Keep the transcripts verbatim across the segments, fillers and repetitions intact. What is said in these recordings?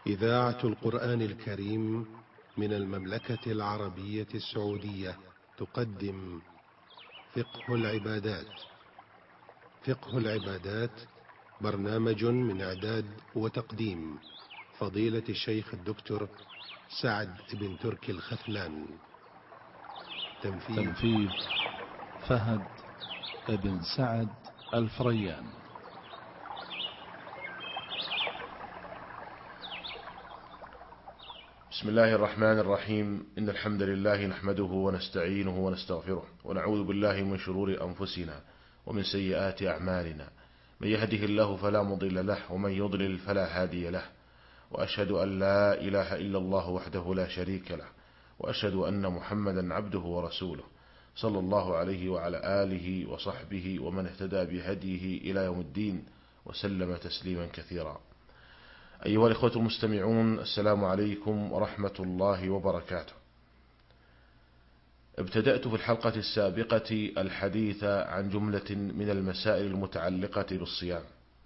إذاعة القرآن الكريم من المملكة العربية السعودية تقدم فقه العبادات. فقه العبادات برنامج من إعداد وتقديم فضيلة الشيخ الدكتور سعد بن تركي الخثلان. تنفيذ, تنفيذ فهد بن سعد الفريان. بسم الله الرحمن الرحيم. إن الحمد لله نحمده ونستعينه ونستغفره ونعوذ بالله من شرور أنفسنا ومن سيئات أعمالنا. من يهده الله فلا مضل له ومن يضلل فلا هادي له، وأشهد أن لا إله إلا الله وحده لا شريك له، وأشهد أن محمدا عبده ورسوله صلى الله عليه وعلى آله وصحبه ومن اهتدى بهديه إلى يوم الدين وسلم تسليما كثيرا. أيها الإخوة المستمعون، السلام عليكم ورحمة الله وبركاته. ابتدأت في الحلقة السابقة الحديث عن جملة من المسائل المتعلقة بالصيام،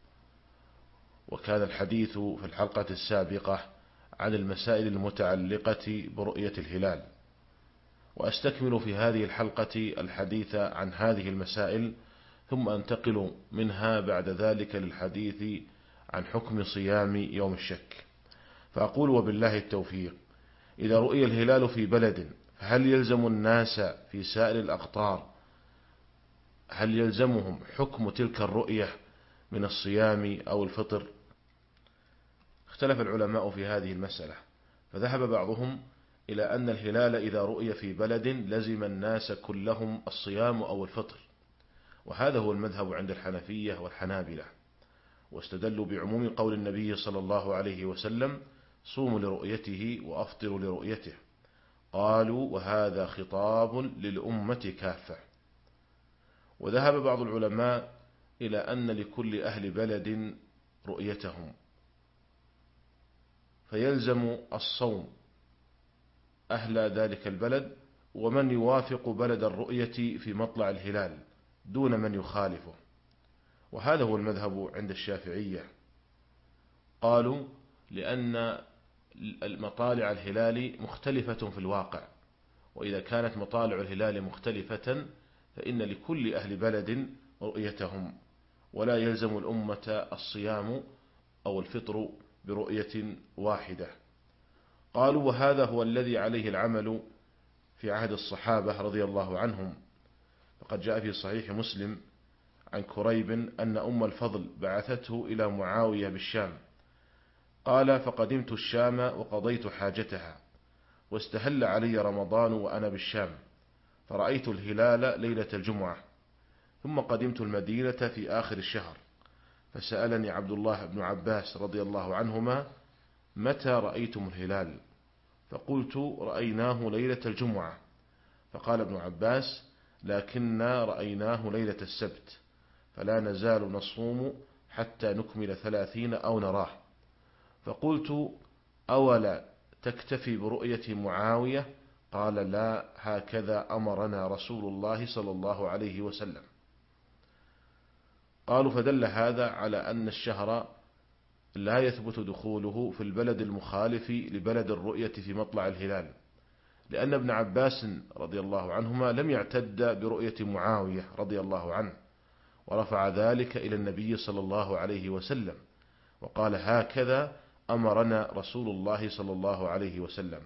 وكان الحديث في الحلقة السابقة عن المسائل المتعلقة برؤية الهلال، وأستكمل في هذه الحلقة الحديث عن هذه المسائل، ثم أنتقل منها بعد ذلك للحديث عن حكم صيام يوم الشك. فأقول وبالله التوفيق: إذا رؤي الهلال في بلد فهل يلزم الناس في سائر الأقطار، هل يلزمهم حكم تلك الرؤية من الصيام أو الفطر؟ اختلف العلماء في هذه المسألة، فذهب بعضهم إلى أن الهلال إذا رؤي في بلد لزم الناس كلهم الصيام أو الفطر، وهذا هو المذهب عند الحنفية والحنابلة، واستدلوا بعموم قول النبي صلى الله عليه وسلم: صوموا لرؤيته وأفطروا لرؤيته. قالوا: وهذا خطاب للأمة كافة. وذهب بعض العلماء إلى أن لكل أهل بلد رؤيتهم، فيلزم الصوم أهل ذلك البلد ومن يوافق بلد الرؤية في مطلع الهلال دون من يخالفه، وهذا هو المذهب عند الشافعية. قالوا: لأن مطالع الهلال مختلفة في الواقع، وإذا كانت مطالع الهلال مختلفة فإن لكل أهل بلد رؤيتهم، ولا يلزم الأمة الصيام أو الفطر برؤية واحدة. قالوا: وهذا هو الذي عليه العمل في عهد الصحابة رضي الله عنهم، فقد جاء في صحيح مسلم عن كريب أن أم الفضل بعثته إلى معاوية بالشام، قال: فقدمت الشام وقضيت حاجتها، واستهل علي رمضان وأنا بالشام، فرأيت الهلال ليلة الجمعة، ثم قدمت المدينة في آخر الشهر، فسألني عبد الله بن عباس رضي الله عنهما: متى رأيتم الهلال؟ فقلت: رأيناه ليلة الجمعة. فقال ابن عباس: لكننا رأيناه ليلة السبت، فلا نزال نصوم حتى نكمل ثلاثين أو نراه. فقلت: أولا تكتفي برؤية معاوية؟ قال: لا، هكذا أمرنا رسول الله صلى الله عليه وسلم. قالوا: فدل هذا على أن الشهر لا يثبت دخوله في البلد المخالف لبلد الرؤية في مطلع الهلال، لأن ابن عباس رضي الله عنهما لم يعتد برؤية معاوية رضي الله عنه، ورفع ذلك إلى النبي صلى الله عليه وسلم وقال: هكذا أمرنا رسول الله صلى الله عليه وسلم.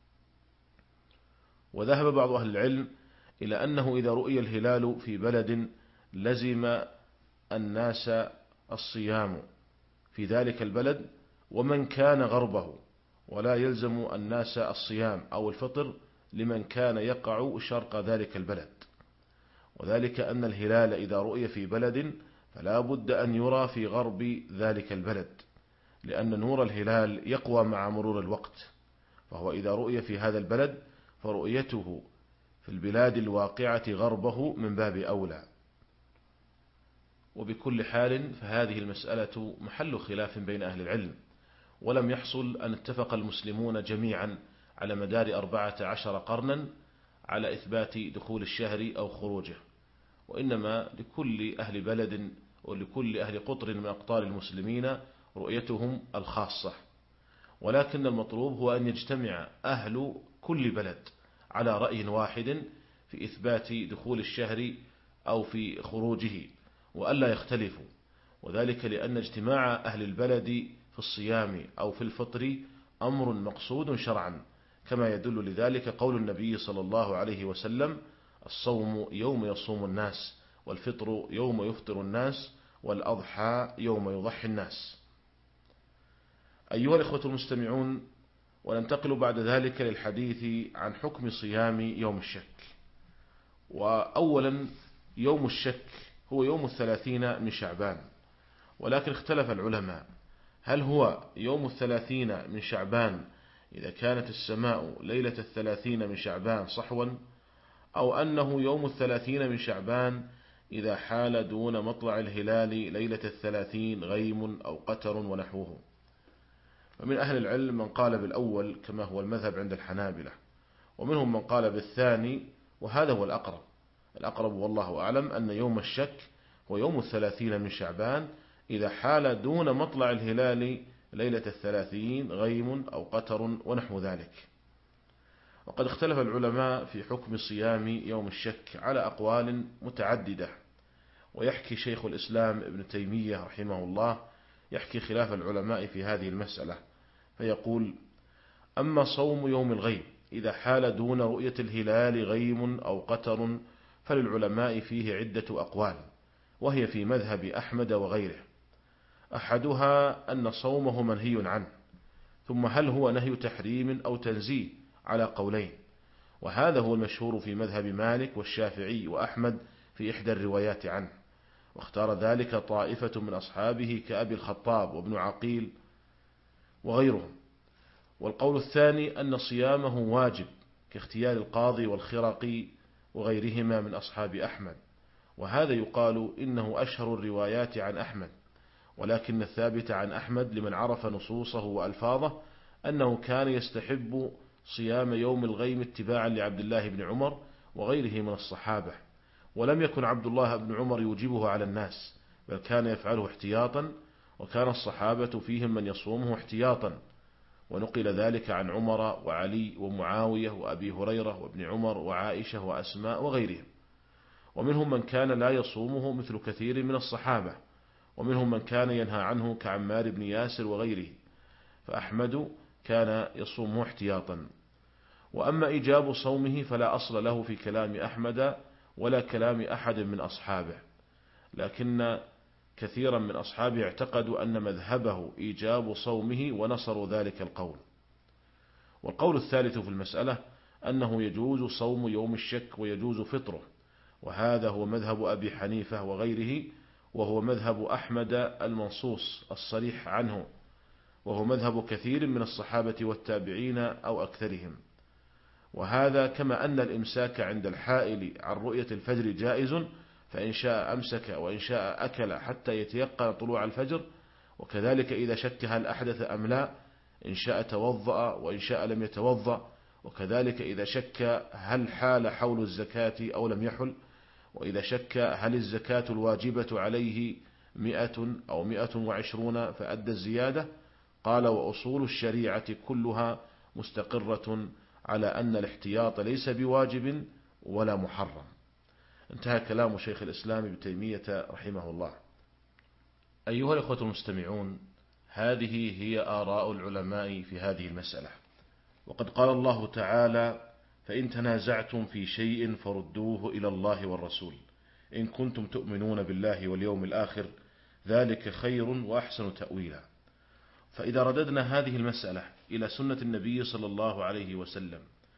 وذهب بعض أهل العلم إلى أنه إذا رؤي الهلال في بلد لزم الناس الصيام في ذلك البلد ومن كان غربه، ولا يلزم الناس الصيام أو الفطر لمن كان يقع شرق ذلك البلد، وذلك أن الهلال إذا رؤي في بلد فلا بد أن يرى في غرب ذلك البلد، لأن نور الهلال يقوى مع مرور الوقت، فهو إذا رؤي في هذا البلد فرؤيته في البلاد الواقعة غربه من باب أولى. وبكل حال فهذه المسألة محل خلاف بين أهل العلم، ولم يحصل أن اتفق المسلمون جميعا على مدار أربعة عشر قرنا على إثبات دخول الشهر أو خروجه، وإنما لكل أهل بلد ولكل أهل قطر من أقطار المسلمين رؤيتهم الخاصة. ولكن المطلوب هو أن يجتمع أهل كل بلد على رأي واحد في إثبات دخول الشهر أو في خروجه، وألا يختلفوا، وذلك لأن اجتماع أهل البلد في الصيام أو في الفطر أمر مقصود شرعا، كما يدل لذلك قول النبي صلى الله عليه وسلم: الصوم يوم يصوم الناس، والفطر يوم يفطر الناس، والأضحى يوم يضحي الناس. أيها الإخوة المستمعون، وننتقل بعد ذلك للحديث عن حكم صيام يوم الشك. وأولا، يوم الشك هو يوم الثلاثين من شعبان، ولكن اختلف العلماء هل هو يوم الثلاثين من شعبان إذا كانت السماء ليلة الثلاثين من شعبان صحوا، أو أنه يوم الثلاثين من شعبان إذا حال دون مطلع الهلال ليلة الثلاثين غيم أو قتر ونحوه. ومن أهل العلم من قال بالأول كما هو المذهب عند الحنابلة، ومنهم من قال بالثاني، وهذا هو الأقرب. الأقرب والله أعلم أن يوم الشك هو يوم الثلاثين من شعبان إذا حال دون مطلع الهلال ليلة الثلاثين غيم أو قتر ونحو ذلك. وقد اختلف العلماء في حكم صيام يوم الشك على أقوال متعددة، ويحكي شيخ الإسلام ابن تيمية رحمه الله يحكي خلاف العلماء في هذه المسألة، فيقول: أما صوم يوم الغيم إذا حال دون رؤية الهلال غيم أو قتر فللعلماء فيه عدة أقوال، وهي في مذهب أحمد وغيره. أحدها أن صومه منهي عنه، ثم هل هو نهي تحريم أو تنزيه على قولين، وهذا هو المشهور في مذهب مالك والشافعي وأحمد في إحدى الروايات عنه، واختار ذلك طائفة من أصحابه كأبي الخطاب وابن عقيل وغيرهم. والقول الثاني أن صيامه واجب كاختيار القاضي والخرقي وغيرهما من أصحاب أحمد، وهذا يقال إنه أشهر الروايات عن أحمد، ولكن الثابت عن أحمد لمن عرف نصوصه وألفاظه أنه كان يستحب صيام يوم الغيم اتباعا لعبد الله بن عمر وغيره من الصحابة، ولم يكن عبد الله بن عمر يوجبه على الناس، بل كان يفعله احتياطا، وكان الصحابة فيهم من يصومه احتياطا، ونقل ذلك عن عمر وعلي ومعاوية وأبي هريرة وابن عمر وعائشة وأسماء وغيرهم. ومنهم من كان لا يصومه مثل كثير من الصحابة، ومنهم من كان ينهى عنه كعمار بن ياسر وغيره، فأحمد كان يصومه احتياطا. وأما إيجاب صومه فلا أصل له في كلام أحمد ولا كلام أحد من أصحابه، لكن كثيرا من أصحابه اعتقدوا أن مذهبه إيجاب صومه ونصروا ذلك القول. والقول الثالث في المسألة أنه يجوز صوم يوم الشك ويجوز فطره، وهذا هو مذهب أبي حنيفة وغيره، وهو مذهب أحمد المنصوص الصريح عنه، وهو مذهب كثير من الصحابة والتابعين أو أكثرهم. وهذا كما أن الإمساك عند الحائل عن رؤية الفجر جائز، فإن شاء أمسك وإن شاء أكل حتى يتيقن طلوع الفجر، وكذلك إذا شك هل أحدث أم لا إن شاء توضأ وإن شاء لم يتوضأ، وكذلك إذا شك هل حال حول الزكاة أو لم يحل، وإذا شك هل الزكاة الواجبة عليه مئة أو مئة وعشرون فأدى الزيادة. قال: وأصول الشريعة كلها مستقرة على أن الاحتياط ليس بواجب ولا محرم. انتهى كلام شيخ الإسلام ابن تيمية رحمه الله. أيها الأخوة المستمعون، هذه هي آراء العلماء في هذه المسألة. وقد قال الله تعالى: فإن تنازعتم في شيء فردوه إلى الله والرسول إن كنتم تؤمنون بالله واليوم الآخر ذلك خير وأحسن تأويلا. فإذا رددنا هذه المسألة إلى سنة النبي صلى الله عليه وسلم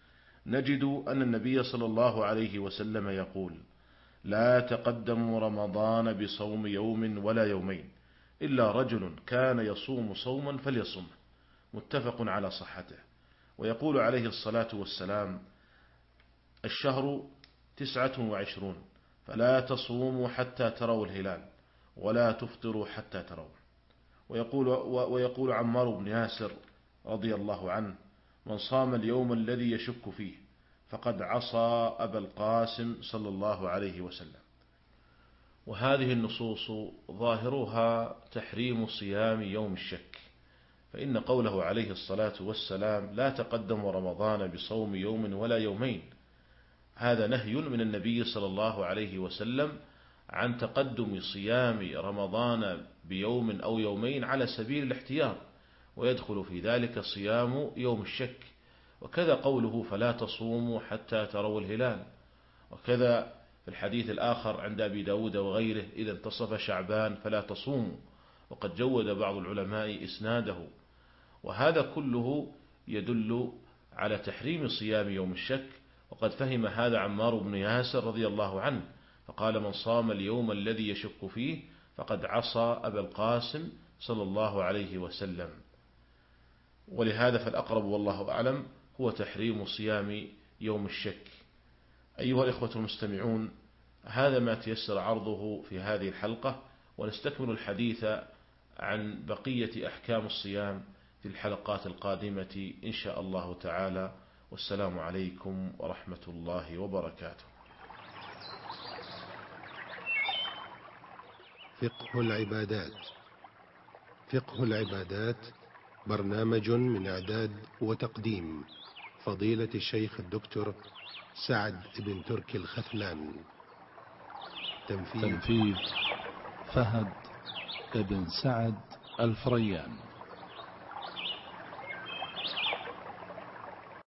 نجد أن النبي صلى الله عليه وسلم يقول: لا تقدموا رمضان بصوم يوم ولا يومين إلا رجل كان يصوم صوما فليصمه، متفق على صحته. ويقول عليه الصلاة والسلام: الشهر تسعة وعشرون فلا تصوموا حتى تروا الهلال ولا تفطروا حتى تروا. ويقول, ويقول عمار بن ياسر رضي الله عنه: من صام اليوم الذي يشك فيه فقد عصى أبا القاسم صلى الله عليه وسلم. وهذه النصوص ظاهرها تحريم صيام يوم الشك، فإن قوله عليه الصلاة والسلام لا تقدم رمضان بصوم يوم ولا يومين، هذا نهي من النبي صلى الله عليه وسلم عن تقدم صيام رمضان بيوم أو يومين على سبيل الاحتياط، ويدخل في ذلك صيام يوم الشك. وكذا قوله فلا تصوموا حتى تروا الهلال. وكذا في الحديث الآخر عند أبي داود وغيره إذا انتصف شعبان فلا تصوموا، وقد جود بعض العلماء إسناده. وهذا كله يدل على تحريم صيام يوم الشك، وقد فهم هذا عمار بن ياسر رضي الله عنه، فقال من صام اليوم الذي يشك فيه فقد عصى أبا القاسم صلى الله عليه وسلم. ولهذا فالأقرب والله أعلم هو تحريم صيام يوم الشك. أيها الإخوة المستمعون، هذا ما تيسر عرضه في هذه الحلقة، ونستكمل الحديث عن بقية أحكام الصيام في الحلقات القادمة إن شاء الله تعالى. والسلام عليكم ورحمة الله وبركاته. فقه العبادات. فقه العبادات برنامج من إعداد وتقديم فضيلة الشيخ الدكتور سعد بن تركي الخثلان. تنفيذ فهد بن سعد الفريان.